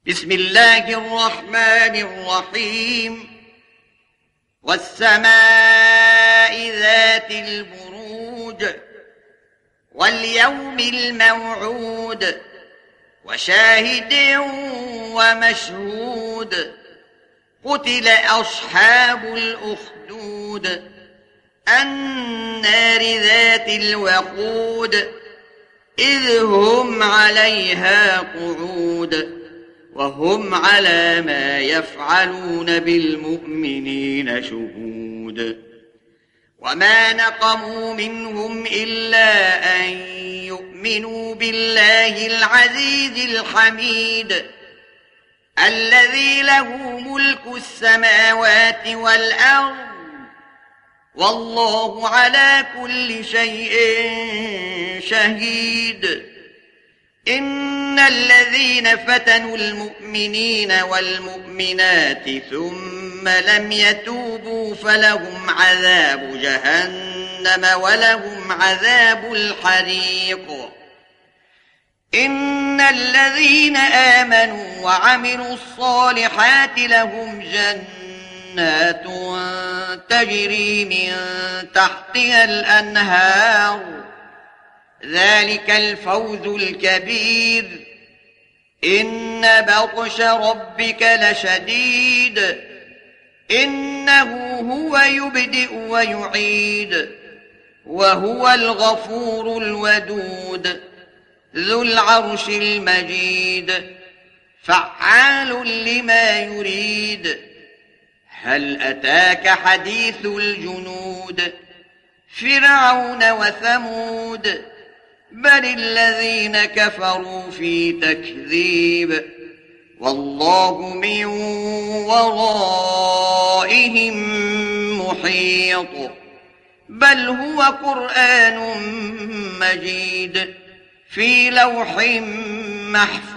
بسم الله الرحمن الرحيم والسماء ذات البروج واليوم الموعود وشاهد ومشهود قتل أصحاب الأخدود النار ذات الوقود إذ هم عليها قعود وهم على ما يفعلون بالمؤمنين شهود وما نقموا منهم إلا أن يؤمنوا بالله العزيز الحميد الذي له ملك السماوات والأرض والله على كل شيء شهيد إن الذين فتنوا المؤمنين والمؤمنات ثم لم يتوبوا فلهم عذاب جهنم ولهم عذاب الحريق إن الذين آمنوا وعملوا الصالحات لهم جنات تجري من تحتها الأنهار ذلك الفوز الكبير إن بطش ربك لشديد إنه هو يبدئ ويعيد وهو الغفور الودود ذو العرش المجيد فعال لما يريد هل أتاك حديث الجنود فرعون وثمود بل الذين كفروا في تكذيب والله من ورائهم محيط بل هو قرآن مجيد في لوح محفوظ